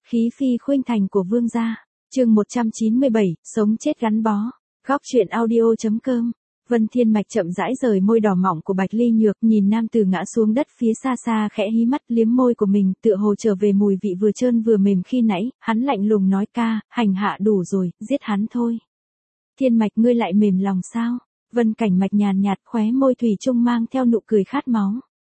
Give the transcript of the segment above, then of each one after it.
Khí phi khuynh thành của vương gia. Chương 197, sống chết gắn bó. Góc truyện audio.com. Vân Thiên Mạch chậm rãi rời môi đỏ mỏng của Bạch Ly Nhược, nhìn nam tử ngã xuống đất phía xa xa khẽ hí mắt liếm môi của mình, tựa hồ trở về mùi vị vừa trơn vừa mềm khi nãy, hắn lạnh lùng nói ca, hành hạ đủ rồi, giết hắn thôi. Thiên Mạch ngươi lại mềm lòng sao? Vân Cảnh Mạch nhàn nhạt khóe môi thủy chung mang theo nụ cười khát máu.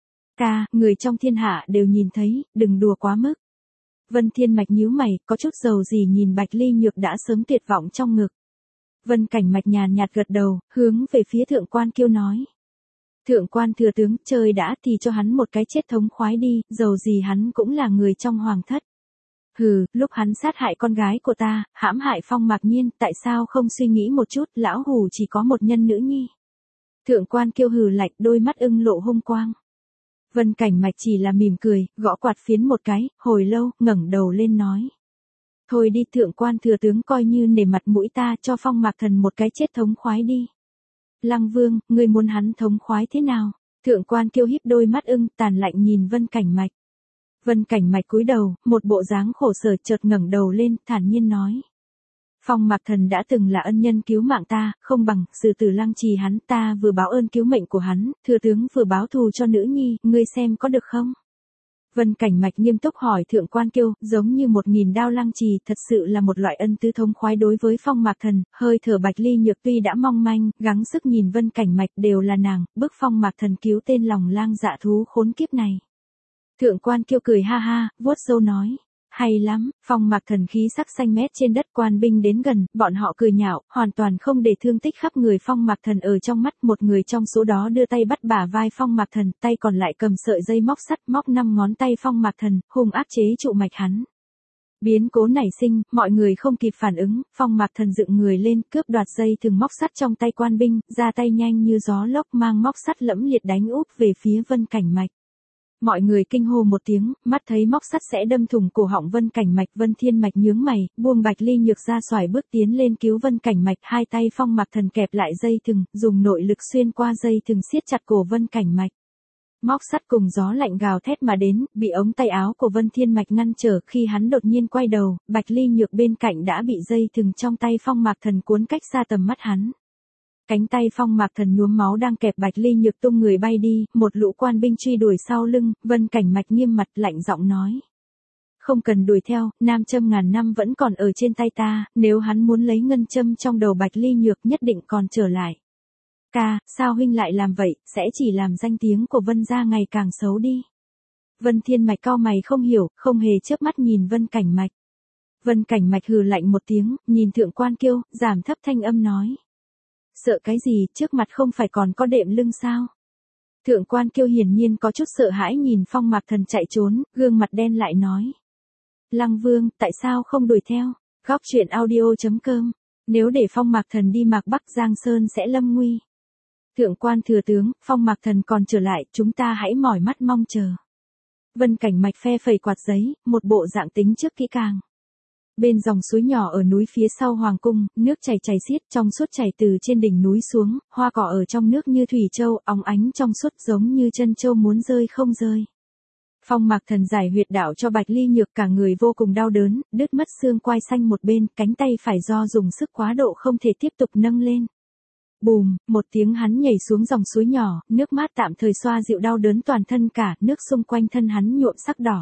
Ca, người trong thiên hạ đều nhìn thấy, đừng đùa quá mức. Vân Thiên Mạch nhíu mày, có chút dầu gì nhìn Bạch Ly Nhược đã sớm tuyệt vọng trong ngực. Vân Cảnh Mạch nhàn nhạt gật đầu, hướng về phía thượng quan Kiêu nói. Thượng quan thừa tướng, chơi đã thì cho hắn một cái chết thống khoái đi, dầu gì hắn cũng là người trong hoàng thất. Hừ, lúc hắn sát hại con gái của ta, hãm hại Phong Mạc Nhiên, tại sao không suy nghĩ một chút, lão hủ chỉ có một nhân nữ nhi. Thượng quan Kiêu hừ lạnh, đôi mắt ưng lộ hung quang. Vân Cảnh Mạch chỉ là mỉm cười, gõ quạt phiến một cái, hồi lâu, ngẩng đầu lên nói. Thôi đi thượng quan thừa tướng coi như nể mặt mũi ta cho Phong Mạc Thần một cái chết thống khoái đi. Lăng Vương, ngươi muốn hắn thống khoái thế nào? Thượng quan Kiêu híp đôi mắt ưng tàn lạnh nhìn Vân Cảnh Mạch. Vân Cảnh Mạch cúi đầu, một bộ dáng khổ sở chợt ngẩng đầu lên, thản nhiên nói. Phong Mạc Thần đã từng là ân nhân cứu mạng ta, không bằng, sử tử lăng trì hắn, ta vừa báo ơn cứu mệnh của hắn, thừa tướng vừa báo thù cho nữ nhi, ngươi xem có được không? Vân Cảnh Mạch nghiêm túc hỏi thượng quan Kiêu, giống như 1000 đao lăng trì, thật sự là một loại ân tứ thống khoái đối với Phong Mạc Thần, hơi thở Bạch Ly Nhược tuy đã mong manh, gắng sức nhìn Vân Cảnh Mạch đều là nàng, bức Phong Mạc Thần cứu tên lòng lang dạ thú khốn kiếp này. Thượng quan Kiêu cười ha ha, vuốt râu nói. Hay lắm, Phong Mạc Thần khí sắc xanh mét trên đất, quan binh đến gần, bọn họ cười nhạo, hoàn toàn không để thương tích khắp người Phong Mạc Thần ở trong mắt. Một người trong số đó đưa tay bắt bả vai Phong Mạc Thần, tay còn lại cầm sợi dây móc sắt móc 5 ngón tay Phong Mạc Thần, hung ác chế trụ mạch hắn. Biến cố nảy sinh, mọi người không kịp phản ứng, Phong Mạc Thần dựng người lên, cướp đoạt dây thừng móc sắt trong tay quan binh, ra tay nhanh như gió lốc mang móc sắt lẫm liệt đánh úp về phía Vân Cảnh Mạch. Mọi người kinh hô một tiếng, mắt thấy móc sắt sẽ đâm thủng cổ họng Vân Cảnh Mạch. Vân Thiên Mạch nhướng mày, buông Bạch Ly Nhược ra xoài bước tiến lên cứu Vân Cảnh Mạch. Hai tay Phong Mạc Thần kẹp lại dây thừng, dùng nội lực xuyên qua dây thừng siết chặt cổ Vân Cảnh Mạch. Móc sắt cùng gió lạnh gào thét mà đến, bị ống tay áo của Vân Thiên Mạch ngăn trở. Khi hắn đột nhiên quay đầu, Bạch Ly Nhược bên cạnh đã bị dây thừng trong tay Phong Mạc Thần cuốn cách xa tầm mắt hắn. Cánh tay Phong Mạc Thần nhuốm máu đang kẹp Bạch Ly Nhược tung người bay đi, một lũ quan binh truy đuổi sau lưng, Vân Cảnh Mạch nghiêm mặt lạnh giọng nói. Không cần đuổi theo, nam châm ngàn năm vẫn còn ở trên tay ta, nếu hắn muốn lấy ngân châm trong đầu Bạch Ly Nhược nhất định còn trở lại. Ca, sao huynh lại làm vậy, sẽ chỉ làm danh tiếng của Vân gia ngày càng xấu đi. Vân Thiên Mạch cau mày không hiểu, không hề chớp mắt nhìn Vân Cảnh Mạch. Vân Cảnh Mạch hừ lạnh một tiếng, nhìn thượng quan Kiêu, giảm thấp thanh âm nói. Sợ cái gì, trước mặt không phải còn có đệm lưng sao? Thượng quan Kiêu hiển nhiên có chút sợ hãi nhìn Phong Mạc Thần chạy trốn, gương mặt đen lại nói. Lăng Vương, tại sao không đuổi theo? Góc truyện audio.com. Nếu để Phong Mạc Thần đi Mạc Bắc Giang Sơn sẽ lâm nguy. Thượng quan thừa tướng, Phong Mạc Thần còn trở lại, chúng ta hãy mỏi mắt mong chờ. Vân Cảnh Mạch phe phẩy quạt giấy, một bộ dạng tính trước kỹ càng. Bên dòng suối nhỏ ở núi phía sau hoàng cung, nước chảy chảy xiết, trong suốt chảy từ trên đỉnh núi xuống, hoa cỏ ở trong nước như thủy châu, óng ánh trong suốt giống như chân châu muốn rơi không rơi. Phong Mạc Thần giải huyệt đạo cho Bạch Ly Nhược, cả người vô cùng đau đớn, đứt mất xương quai xanh một bên, cánh tay phải do dùng sức quá độ không thể tiếp tục nâng lên. Bùm, một tiếng hắn nhảy xuống dòng suối nhỏ, nước mát tạm thời xoa dịu đau đớn toàn thân cả, nước xung quanh thân hắn nhuộm sắc đỏ.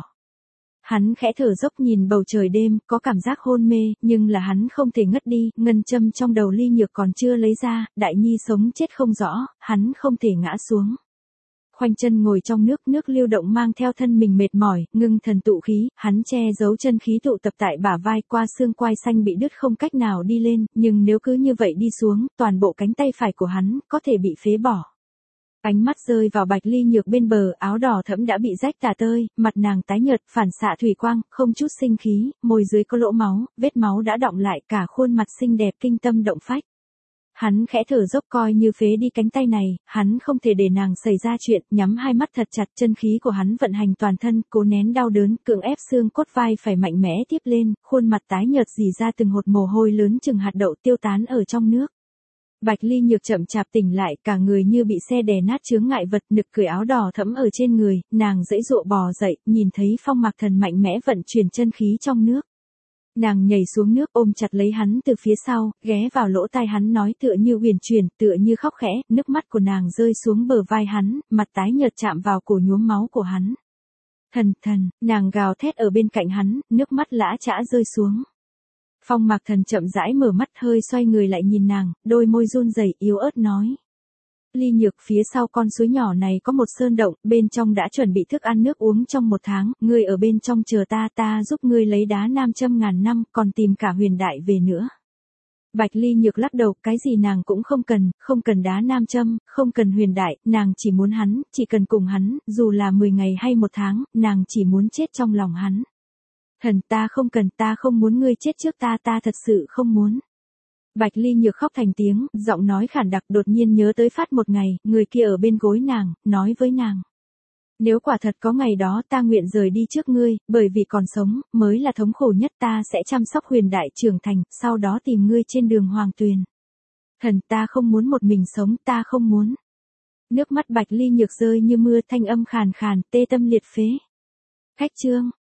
Hắn khẽ thở dốc nhìn bầu trời đêm, có cảm giác hôn mê, nhưng là hắn không thể ngất đi, ngân châm trong đầu Ly Nhược còn chưa lấy ra, đại nhi sống chết không rõ, hắn không thể ngã xuống. Khoanh chân ngồi trong nước, nước lưu động mang theo thân mình mệt mỏi, ngưng thần tụ khí, hắn che giấu chân khí tụ tập tại bả vai, qua xương quai xanh bị đứt không cách nào đi lên, nhưng nếu cứ như vậy đi xuống, toàn bộ cánh tay phải của hắn, có thể bị phế bỏ. Ánh mắt rơi vào Bạch Ly Nhược bên bờ, áo đỏ thẫm đã bị rách tả tơi, mặt nàng tái nhợt, phản xạ thủy quang, không chút sinh khí, môi dưới có lỗ máu, vết máu đã đọng lại, cả khuôn mặt xinh đẹp kinh tâm động phách. Hắn khẽ thở dốc coi như phế đi cánh tay này, hắn không thể để nàng xảy ra chuyện, nhắm hai mắt thật chặt, chân khí của hắn vận hành toàn thân, cố nén đau đớn, cưỡng ép xương cốt vai phải mạnh mẽ tiếp lên, khuôn mặt tái nhợt rỉ ra từng hột mồ hôi lớn chừng hạt đậu tiêu tán ở trong nước. Bạch Ly Nhược chậm chạp tỉnh lại, cả người như bị xe đè nát chướng ngại vật, nực cười áo đỏ thẫm ở trên người, nàng giãy giụa bò dậy, nhìn thấy Phong Mạc Thần mạnh mẽ vận chuyển chân khí trong nước. Nàng nhảy xuống nước ôm chặt lấy hắn từ phía sau, ghé vào lỗ tai hắn nói tựa như huyền chuyển, tựa như khóc khẽ, nước mắt của nàng rơi xuống bờ vai hắn, mặt tái nhợt chạm vào cổ nhuốm máu của hắn. Thần thần, nàng gào thét ở bên cạnh hắn, nước mắt lã chã rơi xuống. Phong Mạc Thần chậm rãi mở mắt hơi xoay người lại nhìn nàng, đôi môi run rẩy yếu ớt nói. Ly Nhược, phía sau con suối nhỏ này có một sơn động, bên trong đã chuẩn bị thức ăn nước uống trong 1 tháng, ngươi ở bên trong chờ ta giúp ngươi lấy đá nam châm ngàn năm, còn tìm cả huyền đại về nữa. Bạch Ly Nhược lắc đầu, cái gì nàng cũng không cần đá nam châm, không cần huyền đại, nàng chỉ muốn hắn, chỉ cần cùng hắn, dù là 10 ngày hay 1 tháng, nàng chỉ muốn chết trong lòng hắn. Thần, ta không muốn ngươi chết trước ta thật sự không muốn. Bạch Ly Nhược khóc thành tiếng, giọng nói khản đặc, đột nhiên nhớ tới Phát một ngày, người kia ở bên gối nàng, nói với nàng. Nếu quả thật có ngày đó ta nguyện rời đi trước ngươi, bởi vì còn sống, mới là thống khổ nhất, ta sẽ chăm sóc huyền đại trưởng thành, sau đó tìm ngươi trên đường hoàng tuyền. Thần, ta không muốn một mình sống, ta không muốn. Nước mắt Bạch Ly Nhược rơi như mưa, thanh âm khàn khàn, tê tâm liệt phế. Khách chương.